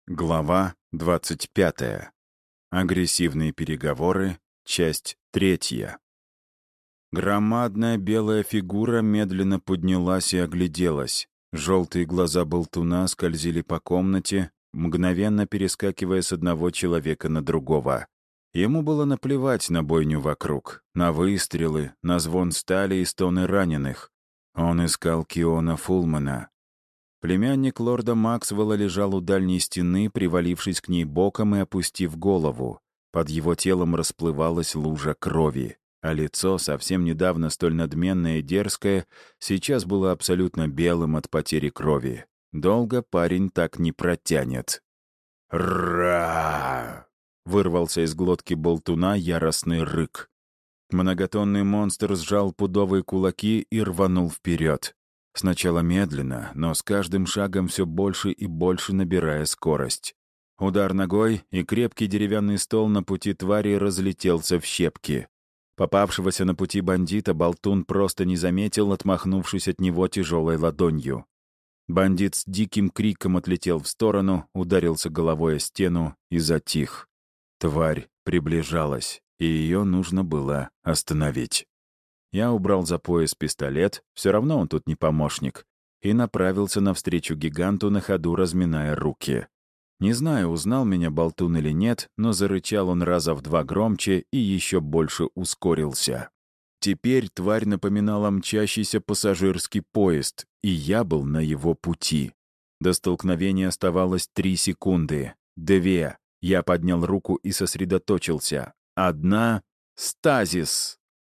Глава 25. Агрессивные переговоры. Часть 3. Громадная белая фигура медленно поднялась и огляделась. Желтые глаза болтуна скользили по комнате, мгновенно перескакивая с одного человека на другого. Ему было наплевать на бойню вокруг, на выстрелы, на звон стали и стоны раненых. Он искал Киона Фулмана. Племянник лорда Максвелла лежал у дальней стены, привалившись к ней боком и опустив голову. Под его телом расплывалась лужа крови, а лицо, совсем недавно столь надменное и дерзкое, сейчас было абсолютно белым от потери крови. Долго парень так не протянет. «Ра!» — вырвался из глотки болтуна яростный рык. Многотонный монстр сжал пудовые кулаки и рванул вперед. Сначала медленно, но с каждым шагом все больше и больше набирая скорость. Удар ногой, и крепкий деревянный стол на пути твари разлетелся в щепки. Попавшегося на пути бандита болтун просто не заметил, отмахнувшись от него тяжелой ладонью. Бандит с диким криком отлетел в сторону, ударился головой о стену и затих. Тварь приближалась, и ее нужно было остановить. Я убрал за пояс пистолет, все равно он тут не помощник, и направился навстречу гиганту, на ходу разминая руки. Не знаю, узнал меня болтун или нет, но зарычал он раза в 2 громче и еще больше ускорился. Теперь тварь напоминала мчащийся пассажирский поезд, и я был на его пути. До столкновения оставалось 3 секунды. 2. Я поднял руку и сосредоточился. 1. Стазис.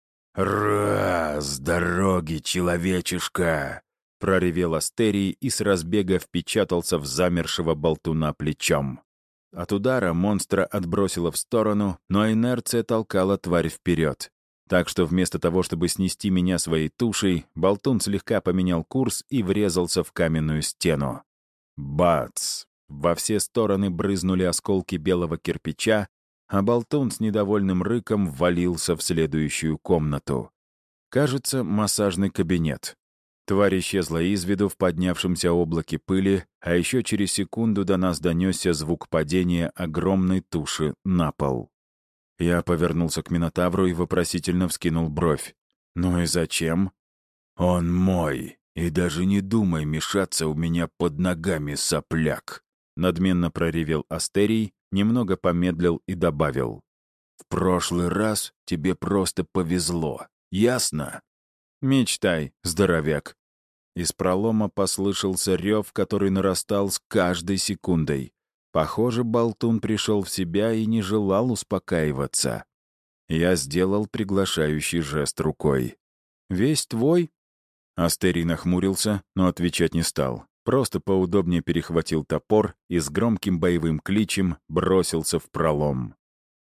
«С дороги, человечишка!» — проревел Астерий и с разбега впечатался в замершего болтуна плечом. От удара монстра отбросило в сторону, но инерция толкала тварь вперед. Так что вместо того, чтобы снести меня своей тушей, болтун слегка поменял курс и врезался в каменную стену. Бац! Во все стороны брызнули осколки белого кирпича, а болтун с недовольным рыком ввалился в следующую комнату. Кажется, массажный кабинет. Тварь исчезла из виду в поднявшемся облаке пыли, а еще через секунду до нас донесся звук падения огромной туши на пол. Я повернулся к Минотавру и вопросительно вскинул бровь. «Ну и зачем?» «Он мой, и даже не думай мешаться у меня под ногами, сопляк!» Надменно проревел Астерий, немного помедлил и добавил. «В прошлый раз тебе просто повезло, ясно?» «Мечтай, здоровяк». Из пролома послышался рев, который нарастал с каждой секундой. Похоже, болтун пришел в себя и не желал успокаиваться. Я сделал приглашающий жест рукой. «Весь твой?» Астерий нахмурился, но отвечать не стал. Просто поудобнее перехватил топор и с громким боевым кличем бросился в пролом.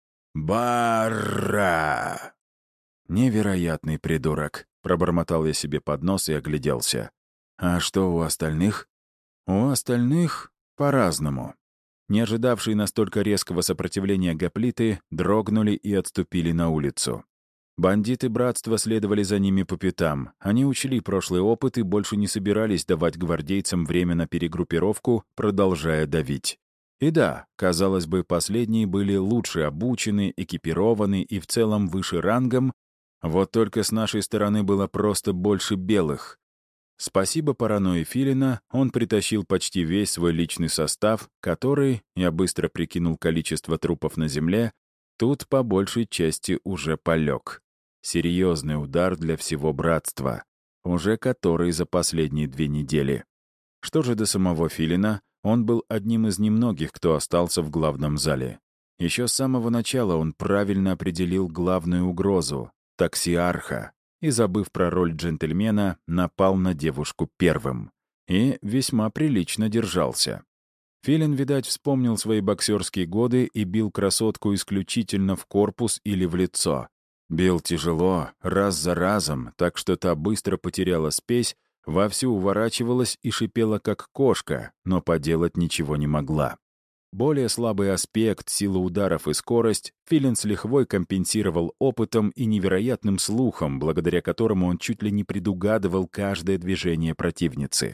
«Барра!» «Невероятный придурок», — пробормотал я себе под нос и огляделся. «А что у остальных?» «У остальных по-разному». Не ожидавшие настолько резкого сопротивления гоплиты дрогнули и отступили на улицу. Бандиты братства следовали за ними по пятам. Они учли прошлый опыт и больше не собирались давать гвардейцам время на перегруппировку, продолжая давить. И да, казалось бы, последние были лучше обучены, экипированы и в целом выше рангом, вот только с нашей стороны было просто больше белых. Спасибо паранойи Филина, он притащил почти весь свой личный состав, который, я быстро прикинул количество трупов на земле, тут по большей части уже полег. Серьезный удар для всего братства, уже который за последние 2 недели. Что же до самого Филина, он был одним из немногих, кто остался в главном зале. Еще с самого начала он правильно определил главную угрозу — таксиарха, и, забыв про роль джентльмена, напал на девушку первым. И весьма прилично держался. Филин, видать, вспомнил свои боксерские годы и бил красотку исключительно в корпус или в лицо. Бил тяжело, раз за разом, так что та быстро потеряла спесь, вовсю уворачивалась и шипела как кошка, но поделать ничего не могла. Более слабый аспект, сила ударов и скорость, Филин с лихвой компенсировал опытом и невероятным слухом, благодаря которому он чуть ли не предугадывал каждое движение противницы.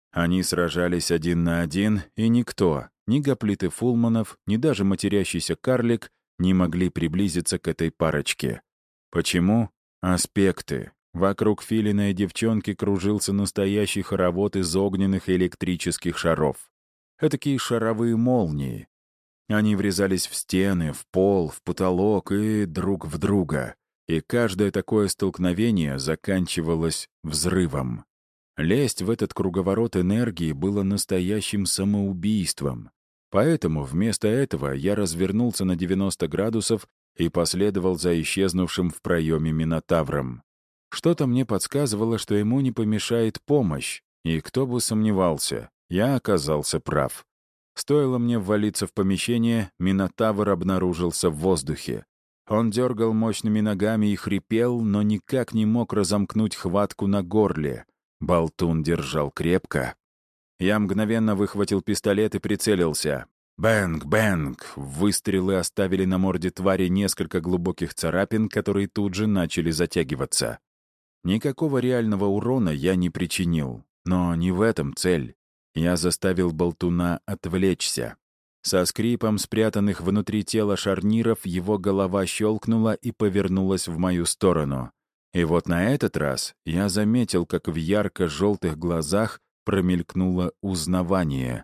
Они сражались один на один, и никто, ни гоплиты Фулманов, ни даже матерящийся карлик не могли приблизиться к этой парочке. Почему? Аспекты. Вокруг филиной девчонки кружился настоящий хоровод из огненных и электрических шаров. Этакие шаровые молнии. Они врезались в стены, в пол, в потолок и друг в друга. И каждое такое столкновение заканчивалось взрывом. Лезть в этот круговорот энергии было настоящим самоубийством. Поэтому вместо этого я развернулся на 90 градусов и последовал за исчезнувшим в проеме Минотавром. Что-то мне подсказывало, что ему не помешает помощь, и кто бы сомневался, я оказался прав. Стоило мне ввалиться в помещение, Минотавр обнаружился в воздухе. Он дергал мощными ногами и хрипел, но никак не мог разомкнуть хватку на горле. Болтун держал крепко. Я мгновенно выхватил пистолет и прицелился. Бэнг, бэнг! Выстрелы оставили на морде твари несколько глубоких царапин, которые тут же начали затягиваться. Никакого реального урона я не причинил. Но не в этом цель. Я заставил болтуна отвлечься. Со скрипом спрятанных внутри тела шарниров его голова щелкнула и повернулась в мою сторону. И вот на этот раз я заметил, как в ярко-желтых глазах промелькнуло узнавание.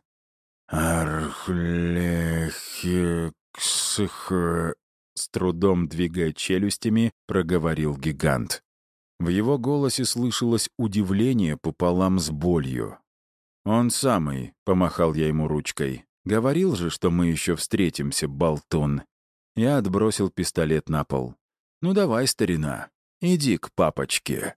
«Архлехексх...» с трудом двигая челюстями, проговорил гигант. В его голосе слышалось удивление пополам с болью. «Он самый», — помахал я ему ручкой. «Говорил же, что мы еще встретимся, болтун». Я отбросил пистолет на пол. «Ну давай, старина, иди к папочке».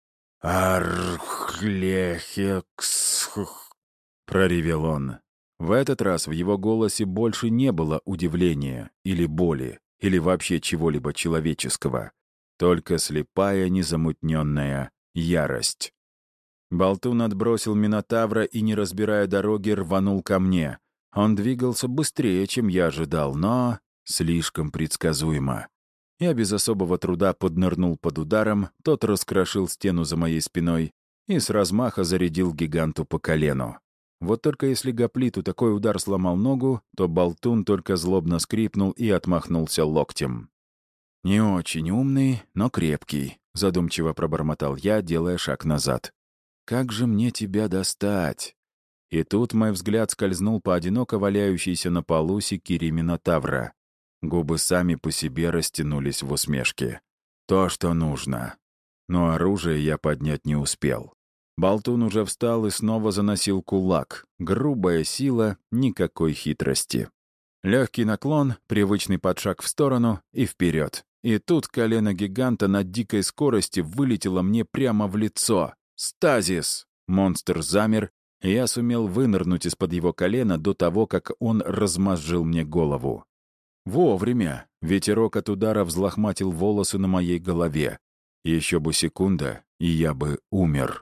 «Архлехексх...» — проревел он. В этот раз в его голосе больше не было удивления или боли, или вообще чего-либо человеческого. Только слепая, незамутненная ярость. Болтун отбросил Минотавра и, не разбирая дороги, рванул ко мне. Он двигался быстрее, чем я ожидал, но слишком предсказуемо. Я без особого труда поднырнул под ударом, тот раскрошил стену за моей спиной и с размаха зарядил гиганту по колену. Вот только если гоплиту такой удар сломал ногу, то болтун только злобно скрипнул и отмахнулся локтем. «Не очень умный, но крепкий», — задумчиво пробормотал я, делая шаг назад. «Как же мне тебя достать?» И тут мой взгляд скользнул по одиноко валяющейся на полу секире Минотавра. Губы сами по себе растянулись в усмешке. То, что нужно. Но оружие я поднять не успел. Болтун уже встал и снова заносил кулак. Грубая сила, никакой хитрости. Легкий наклон, привычный подшаг в сторону и вперед. И тут колено гиганта на дикой скорости вылетело мне прямо в лицо. «Стазис!» Монстр замер, и я сумел вынырнуть из-под его колена до того, как он размозжил мне голову. Вовремя. Ветерок от удара взлохматил волосы на моей голове. Еще бы секунда, и я бы умер.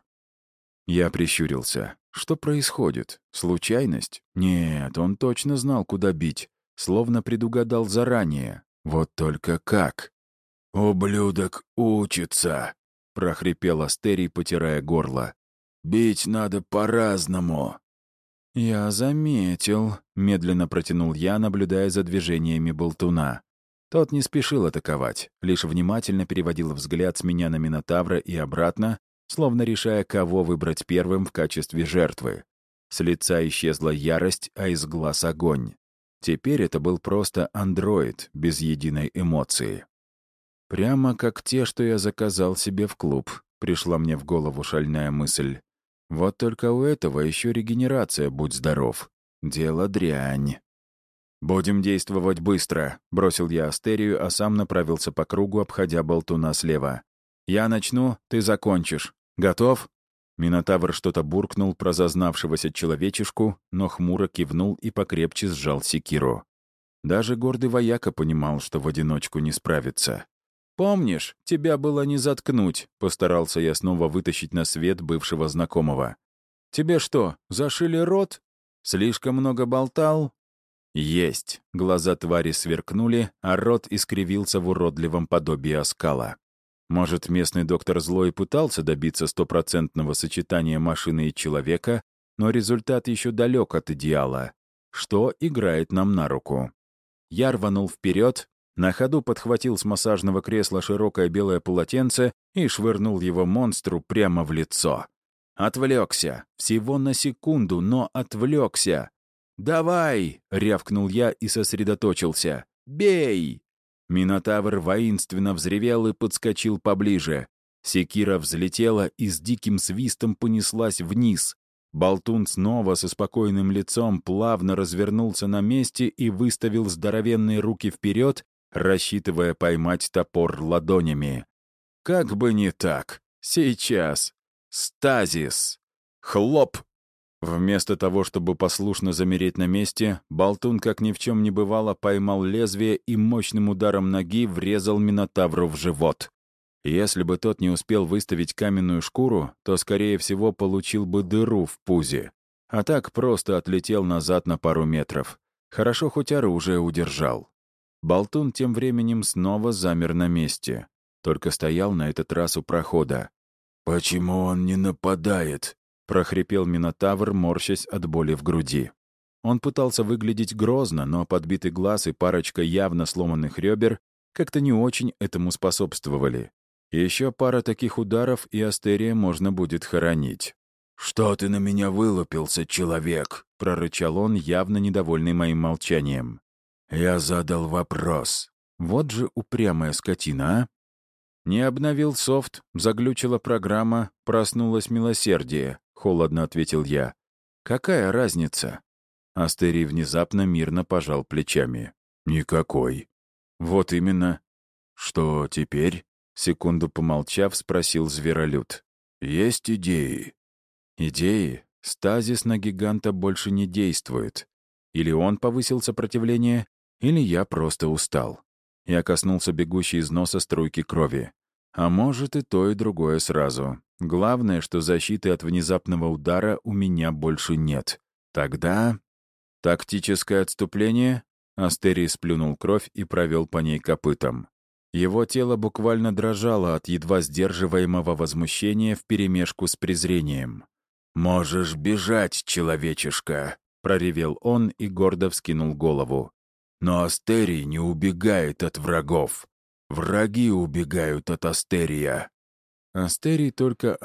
Я прищурился. Что происходит? Случайность? Нет, он точно знал, куда бить. Словно предугадал заранее. Вот только как? «Ублюдок учится», — прохрипел Астерий, потирая горло. «Бить надо по-разному». «Я заметил», — медленно протянул я, наблюдая за движениями болтуна. Тот не спешил атаковать, лишь внимательно переводил взгляд с меня на Минотавра и обратно, словно решая, кого выбрать первым в качестве жертвы. С лица исчезла ярость, а из глаз — огонь. Теперь это был просто андроид, без единой эмоции. «Прямо как те, что я заказал себе в клуб», — пришла мне в голову шальная мысль. «Вот только у этого еще регенерация, будь здоров. Дело дрянь». «Будем действовать быстро», — бросил я Астерию, а сам направился по кругу, обходя болтуна слева. «Я начну, ты закончишь. Готов?» Минотавр что-то буркнул про зазнавшегося человечишку, но хмуро кивнул и покрепче сжал секиру. Даже гордый вояка понимал, что в одиночку не справится. «Помнишь, тебя было не заткнуть», — постарался я снова вытащить на свет бывшего знакомого. «Тебе что, зашили рот? Слишком много болтал?» «Есть». Глаза твари сверкнули, а рот искривился в уродливом подобии оскала. Может, местный доктор Злой пытался добиться стопроцентного сочетания машины и человека, но результат еще далек от идеала, что играет нам на руку. Я рванул вперед, на ходу подхватил с массажного кресла широкое белое полотенце и швырнул его монстру прямо в лицо. Отвлекся. Всего на секунду, но отвлекся. «Давай!» — рявкнул я и сосредоточился. «Бей!» Минотавр воинственно взревел и подскочил поближе. Секира взлетела и с диким свистом понеслась вниз. Болтун снова со спокойным лицом плавно развернулся на месте и выставил здоровенные руки вперед, рассчитывая поймать топор ладонями. Как бы не так. Сейчас. Стазис. Хлоп! Вместо того, чтобы послушно замереть на месте, болтун, как ни в чем не бывало, поймал лезвие и мощным ударом ноги врезал Минотавру в живот. Если бы тот не успел выставить каменную шкуру, то, скорее всего, получил бы дыру в пузе. А так просто отлетел назад на пару метров. Хорошо, хоть оружие удержал. Болтун тем временем снова замер на месте. Только стоял на этот раз у прохода. «Почему он не нападает?» — прохрипел Минотавр, морщась от боли в груди. Он пытался выглядеть грозно, но подбитый глаз и парочка явно сломанных ребер как-то не очень этому способствовали. Еще пара таких ударов, и Астерия можно будет хоронить. «Что ты на меня вылупился, человек?» — прорычал он, явно недовольный моим молчанием. «Я задал вопрос. Вот же упрямая скотина, а?» «Не обновил софт, заглючила программа, проснулось милосердие», — холодно ответил я. «Какая разница?» Астерий внезапно мирно пожал плечами. «Никакой». «Вот именно». «Что теперь?» — секунду помолчав, спросил зверолюд. «Есть идеи?» «Идеи? Стазис на гиганта больше не действует. Или он повысил сопротивление, или я просто устал». Я коснулся бегущей из носа струйки крови. А может, и то, и другое сразу. Главное, что защиты от внезапного удара у меня больше нет. Тогда... Тактическое отступление? Астерий сплюнул кровь и провел по ней копытом. Его тело буквально дрожало от едва сдерживаемого возмущения вперемешку с презрением. «Можешь бежать, человечишка!» — проревел он и гордо вскинул голову. «Но Астерий не убегает от врагов. Враги убегают от Астерия». Астерий только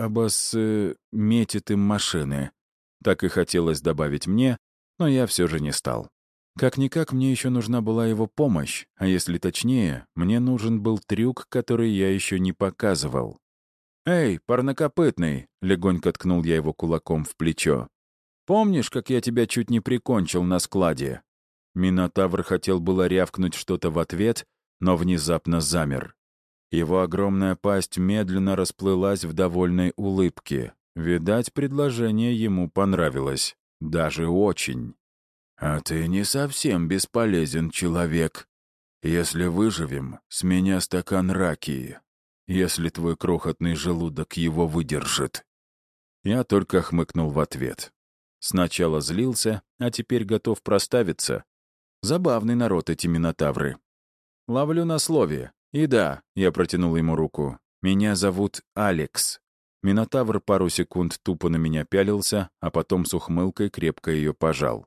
метит им машины. Так и хотелось добавить мне, но я все же не стал. Как-никак мне еще нужна была его помощь, а если точнее, мне нужен был трюк, который я еще не показывал. «Эй, парнокопытный!» — легонько ткнул я его кулаком в плечо. «Помнишь, как я тебя чуть не прикончил на складе?» Минотавр хотел было рявкнуть что-то в ответ, но внезапно замер. Его огромная пасть медленно расплылась в довольной улыбке. Видать, предложение ему понравилось. Даже очень. «А ты не совсем бесполезен, человек. Если выживем, с меня стакан ракии. Если твой крохотный желудок его выдержит». Я только хмыкнул в ответ. Сначала злился, а теперь готов проставиться. Забавный народ эти минотавры. Ловлю на слове. И да, я протянул ему руку. Меня зовут Алекс. Минотавр пару секунд тупо на меня пялился, а потом с ухмылкой крепко ее пожал.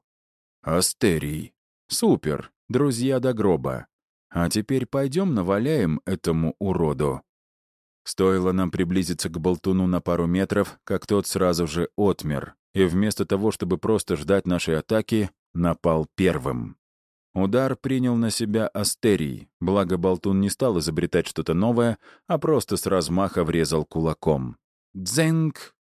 Астерий. Супер. Друзья до гроба. А теперь пойдем наваляем этому уроду. Стоило нам приблизиться к болтуну на пару метров, как тот сразу же отмер, и вместо того, чтобы просто ждать нашей атаки, напал первым. Удар принял на себя Астерий, благо болтун не стал изобретать что-то новое, а просто с размаха врезал кулаком. Дзенг!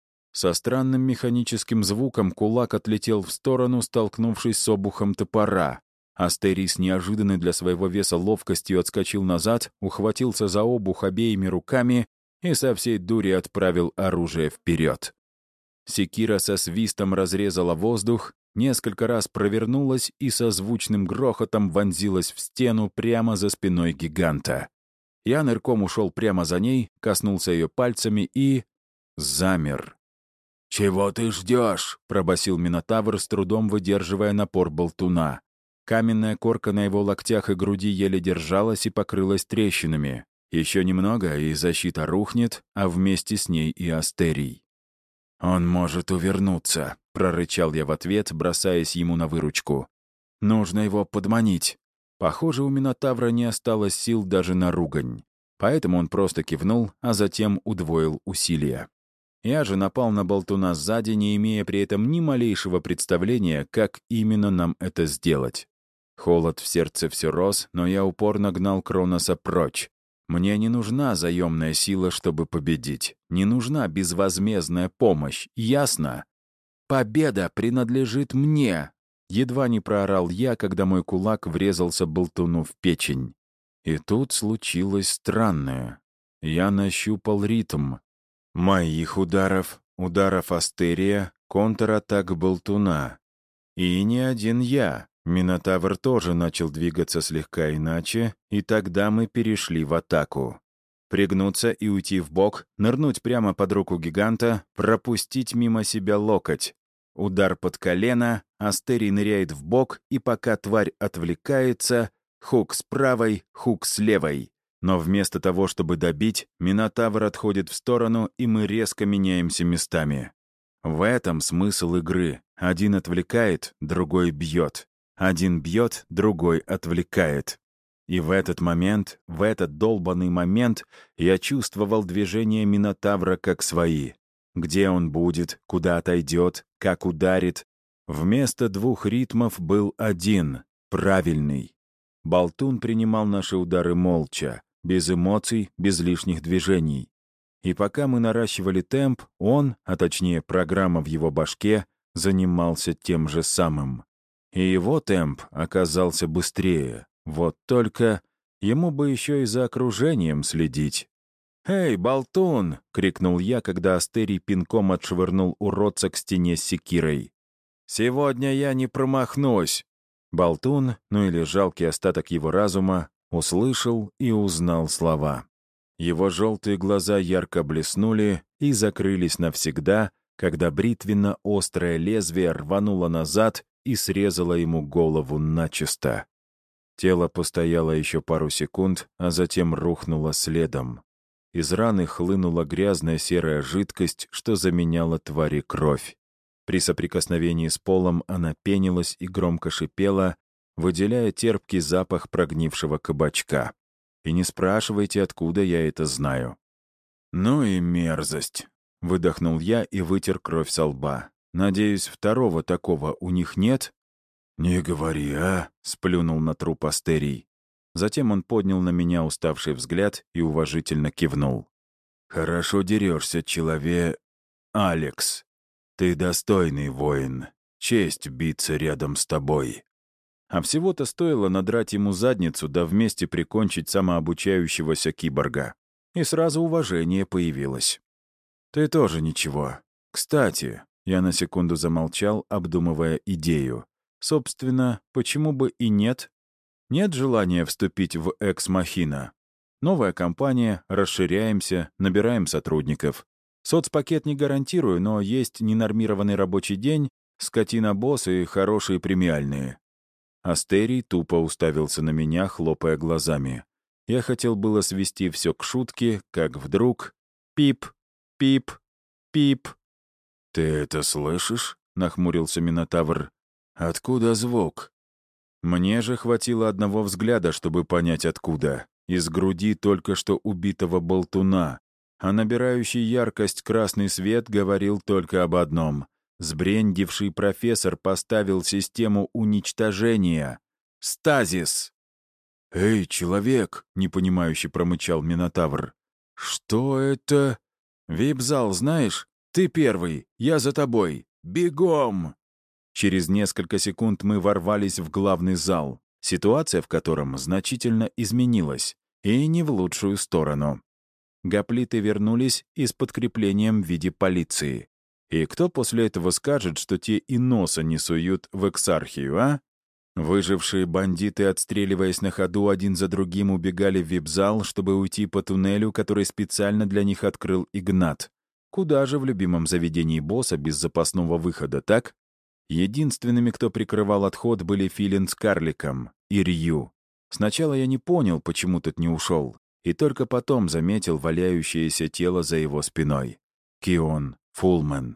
Со странным механическим звуком кулак отлетел в сторону, столкнувшись с обухом топора. Астерий с неожиданной для своего веса ловкостью отскочил назад, ухватился за обух обеими руками и со всей дури отправил оружие вперед. Секира со свистом разрезала воздух, несколько раз провернулась и со звучным грохотом вонзилась в стену прямо за спиной гиганта. Я нырком ушел прямо за ней, коснулся ее пальцами и... замер. «Чего ты ждешь?» — пробасил Минотавр, с трудом выдерживая напор болтуна. Каменная корка на его локтях и груди еле держалась и покрылась трещинами. Еще немного, и защита рухнет, а вместе с ней и Астерий. «Он может увернуться», — прорычал я в ответ, бросаясь ему на выручку. «Нужно его подманить». Похоже, у Минотавра не осталось сил даже на ругань. Поэтому он просто кивнул, а затем удвоил усилия. Я же напал на болтуна сзади, не имея при этом ни малейшего представления, как именно нам это сделать. Холод в сердце все рос, но я упорно гнал Кроноса прочь. Мне не нужна заемная сила, чтобы победить. Не нужна безвозмездная помощь, ясно? «Победа принадлежит мне!» Едва не проорал я, когда мой кулак врезался болтуну в печень. И тут случилось странное. Я нащупал ритм. Моих ударов Астерия, контратак болтуна. И не один я. Минотавр тоже начал двигаться слегка иначе, и тогда мы перешли в атаку. Пригнуться и уйти вбок, нырнуть прямо под руку гиганта, пропустить мимо себя локоть. Удар под колено, Астерий ныряет вбок, и пока тварь отвлекается, хук с правой, хук с левой. Но вместо того, чтобы добить, Минотавр отходит в сторону, и мы резко меняемся местами. В этом смысл игры. Один отвлекает, другой бьет. Один бьет, другой отвлекает. И в этот долбанный момент, я чувствовал движение Минотавра как свои. Где он будет, куда отойдет, как ударит. Вместо двух ритмов был один, правильный. Болтун принимал наши удары молча, без эмоций, без лишних движений. И пока мы наращивали темп, он, а точнее программа в его башке, занимался тем же самым. И его темп оказался быстрее. Вот только ему бы еще и за окружением следить. «Эй, болтун!» — крикнул я, когда Астерий пинком отшвырнул уродца к стене с секирой. «Сегодня я не промахнусь!» Болтун, ну или жалкий остаток его разума, услышал и узнал слова. Его желтые глаза ярко блеснули и закрылись навсегда, когда бритвенно-острое лезвие рвануло назад и срезало ему голову начисто. Тело постояло еще пару секунд, а затем рухнуло следом. Из раны хлынула грязная серая жидкость, что заменяла твари кровь. При соприкосновении с полом она пенилась и громко шипела, выделяя терпкий запах прогнившего кабачка. И не спрашивайте, откуда я это знаю. «Ну и мерзость!» — выдохнул я и вытер кровь со лба. «Надеюсь, второго такого у них нет?» «Не говори, а!» — сплюнул на труп Астерий. Затем он поднял на меня уставший взгляд и уважительно кивнул. «Хорошо дерешься, Алекс. Ты достойный воин. Честь биться рядом с тобой». А всего-то стоило надрать ему задницу, да вместе прикончить самообучающегося киборга. И сразу уважение появилось. «Ты тоже ничего. Кстати...» — я на секунду замолчал, обдумывая идею. «Собственно, почему бы и нет? Нет желания вступить в экс-махина. Новая компания, расширяемся, набираем сотрудников. Соцпакет не гарантирую, но есть ненормированный рабочий день, скотина-босс и хорошие премиальные». Астерий тупо уставился на меня, хлопая глазами. Я хотел было свести все к шутке, как вдруг... Пип, пип, пип. «Ты это слышишь?» — нахмурился Минотавр. «Откуда звук?» Мне же хватило одного взгляда, чтобы понять, откуда. Из груди только что убитого болтуна. А набирающий яркость красный свет говорил только об одном. Сбрендивший профессор поставил систему уничтожения. Стазис! «Эй, человек!» — непонимающе промычал Минотавр. «Что это?» «Вип-зал, знаешь? Ты первый, я за тобой. Бегом!» Через несколько секунд мы ворвались в главный зал, ситуация в котором значительно изменилась, и не в лучшую сторону. Гоплиты вернулись и с подкреплением в виде полиции. И кто после этого скажет, что те и носа не суют в эксархию, а? Выжившие бандиты, отстреливаясь на ходу, один за другим убегали в вип-зал, чтобы уйти по туннелю, который специально для них открыл Игнат. Куда же в любимом заведении босса без запасного выхода, так? Единственными, кто прикрывал отход, были Филин с карликом и Рью. Сначала я не понял, почему тот не ушел, и только потом заметил валяющееся тело за его спиной. Кион Фулман.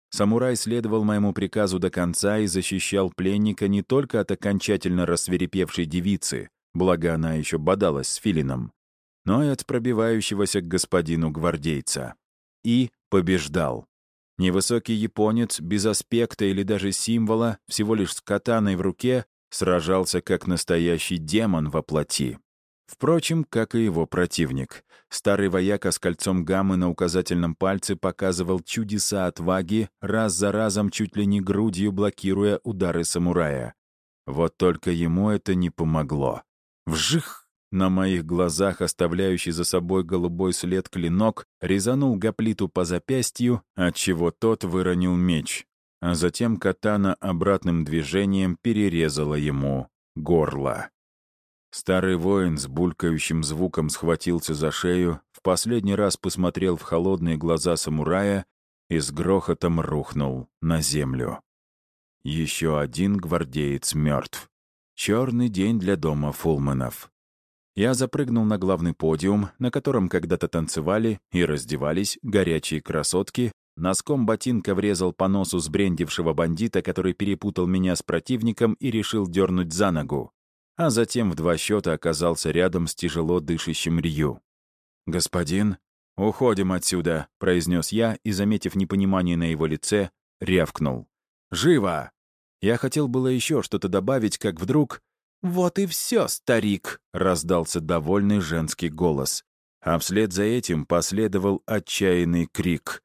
Самурай следовал моему приказу до конца и защищал пленника не только от окончательно рассвирепевшей девицы, благо она еще бодалась с филином, но и от пробивающегося к господину гвардейца. И побеждал. Невысокий японец, без аспекта или даже символа, всего лишь с катаной в руке, сражался как настоящий демон во плоти. Впрочем, как и его противник. Старый вояка с кольцом гаммы на указательном пальце показывал чудеса отваги, раз за разом чуть ли не грудью блокируя удары самурая. Вот только ему это не помогло. Вжих! На моих глазах, оставляющий за собой голубой след клинок, резанул гоплиту по запястью, отчего тот выронил меч, а затем катана обратным движением перерезала ему горло. Старый воин с булькающим звуком схватился за шею, в последний раз посмотрел в холодные глаза самурая и с грохотом рухнул на землю. Еще один гвардеец мертв. Черный день для дома Фулманов. Я запрыгнул на главный подиум, на котором когда-то танцевали и раздевались горячие красотки, носком ботинка врезал по носу сбрендившего бандита, который перепутал меня с противником и решил дернуть за ногу, а затем в 2 счета оказался рядом с тяжело дышащим Рью. «Господин, уходим отсюда», — произнес я и, заметив непонимание на его лице, рявкнул. «Живо!» Я хотел было еще что-то добавить, как вдруг... «Вот и все, старик!» — раздался довольный женский голос. А вслед за этим последовал отчаянный крик.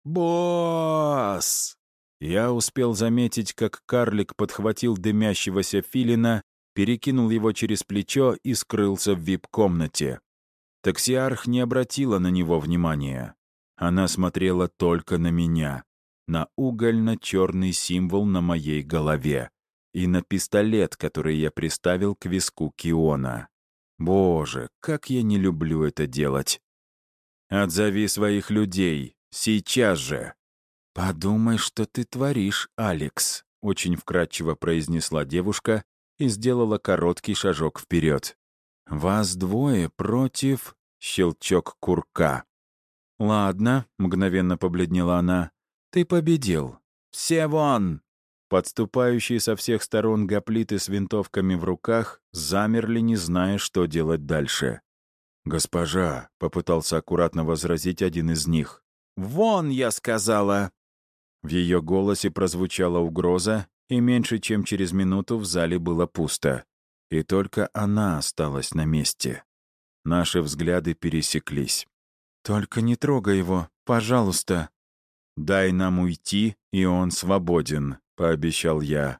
«Босс!» Я успел заметить, как карлик подхватил дымящегося филина, перекинул его через плечо и скрылся в вип-комнате. Таксиарх не обратила на него внимания. Она смотрела только на меня, на угольно-черный символ на моей голове и на пистолет, который я приставил к виску Киона. Боже, как я не люблю это делать. «Отзови своих людей, сейчас же!» «Подумай, что ты творишь, Алекс», — очень вкратчиво произнесла девушка и сделала короткий шажок вперед. «Вас 2 против...» — щелчок курка. «Ладно», — мгновенно побледнела она, — «ты победил. Все вон!» Подступающие со всех сторон гоплиты с винтовками в руках замерли, не зная, что делать дальше. «Госпожа», — попытался аккуратно возразить один из них. «Вон, я сказала!» В ее голосе прозвучала угроза, и меньше чем через минуту в зале было пусто. И только она осталась на месте. Наши взгляды пересеклись. «Только не трогай его, пожалуйста». «Дай нам уйти, и он свободен», — пообещал я.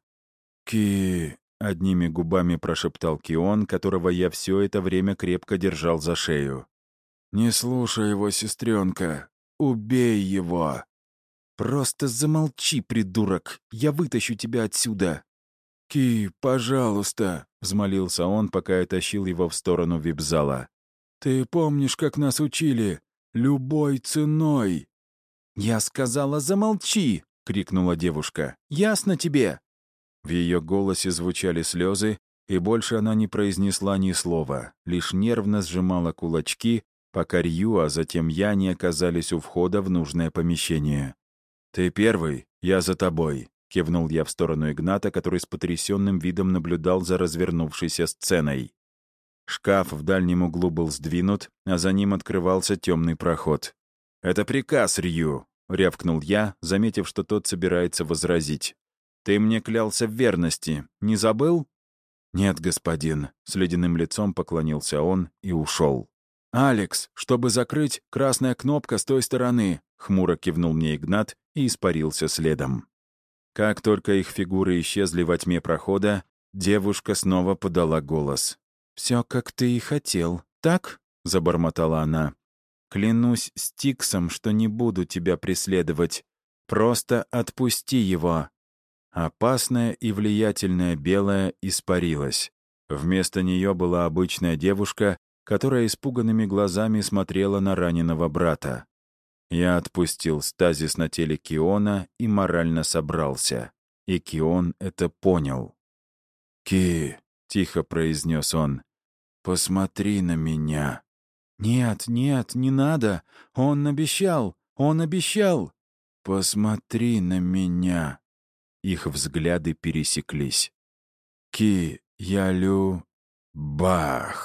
«Ки...» — одними губами прошептал Кион, которого я все это время крепко держал за шею. «Не слушай его, сестренка. Убей его!» «Просто замолчи, придурок! Я вытащу тебя отсюда!» «Ки, пожалуйста!» — взмолился он, пока я тащил его в сторону вип-зала. «Ты помнишь, как нас учили? Любой ценой!» «Я сказала, замолчи!» — крикнула девушка. «Ясно тебе?» В ее голосе звучали слезы, и больше она не произнесла ни слова, лишь нервно сжимала кулачки, пока Рью, а затем я не оказались у входа в нужное помещение. «Ты первый, я за тобой», — кивнул я в сторону Игната, который с потрясенным видом наблюдал за развернувшейся сценой. Шкаф в дальнем углу был сдвинут, а за ним открывался темный проход. «Это приказ, Рью», — рявкнул я, заметив, что тот собирается возразить. «Ты мне клялся в верности. Не забыл?» «Нет, господин», — с ледяным лицом поклонился он и ушел. «Алекс, чтобы закрыть, красная кнопка с той стороны», — хмуро кивнул мне Игнат и испарился следом. Как только их фигуры исчезли во тьме прохода, девушка снова подала голос. «Все, как ты и хотел, так?» — забормотала она. «Клянусь Стиксом, что не буду тебя преследовать. Просто отпусти его». Опасная и влиятельная белая испарилась. Вместо нее была обычная девушка, которая испуганными глазами смотрела на раненого брата. Я отпустил стазис на теле Киона и морально собрался. И Кион это понял. «Ки», — тихо произнес он, — «посмотри на меня». «Нет, нет, не надо. Он обещал, он обещал». посмотри на меня». Их взгляды пересеклись. «Ки, я лю...» Бах!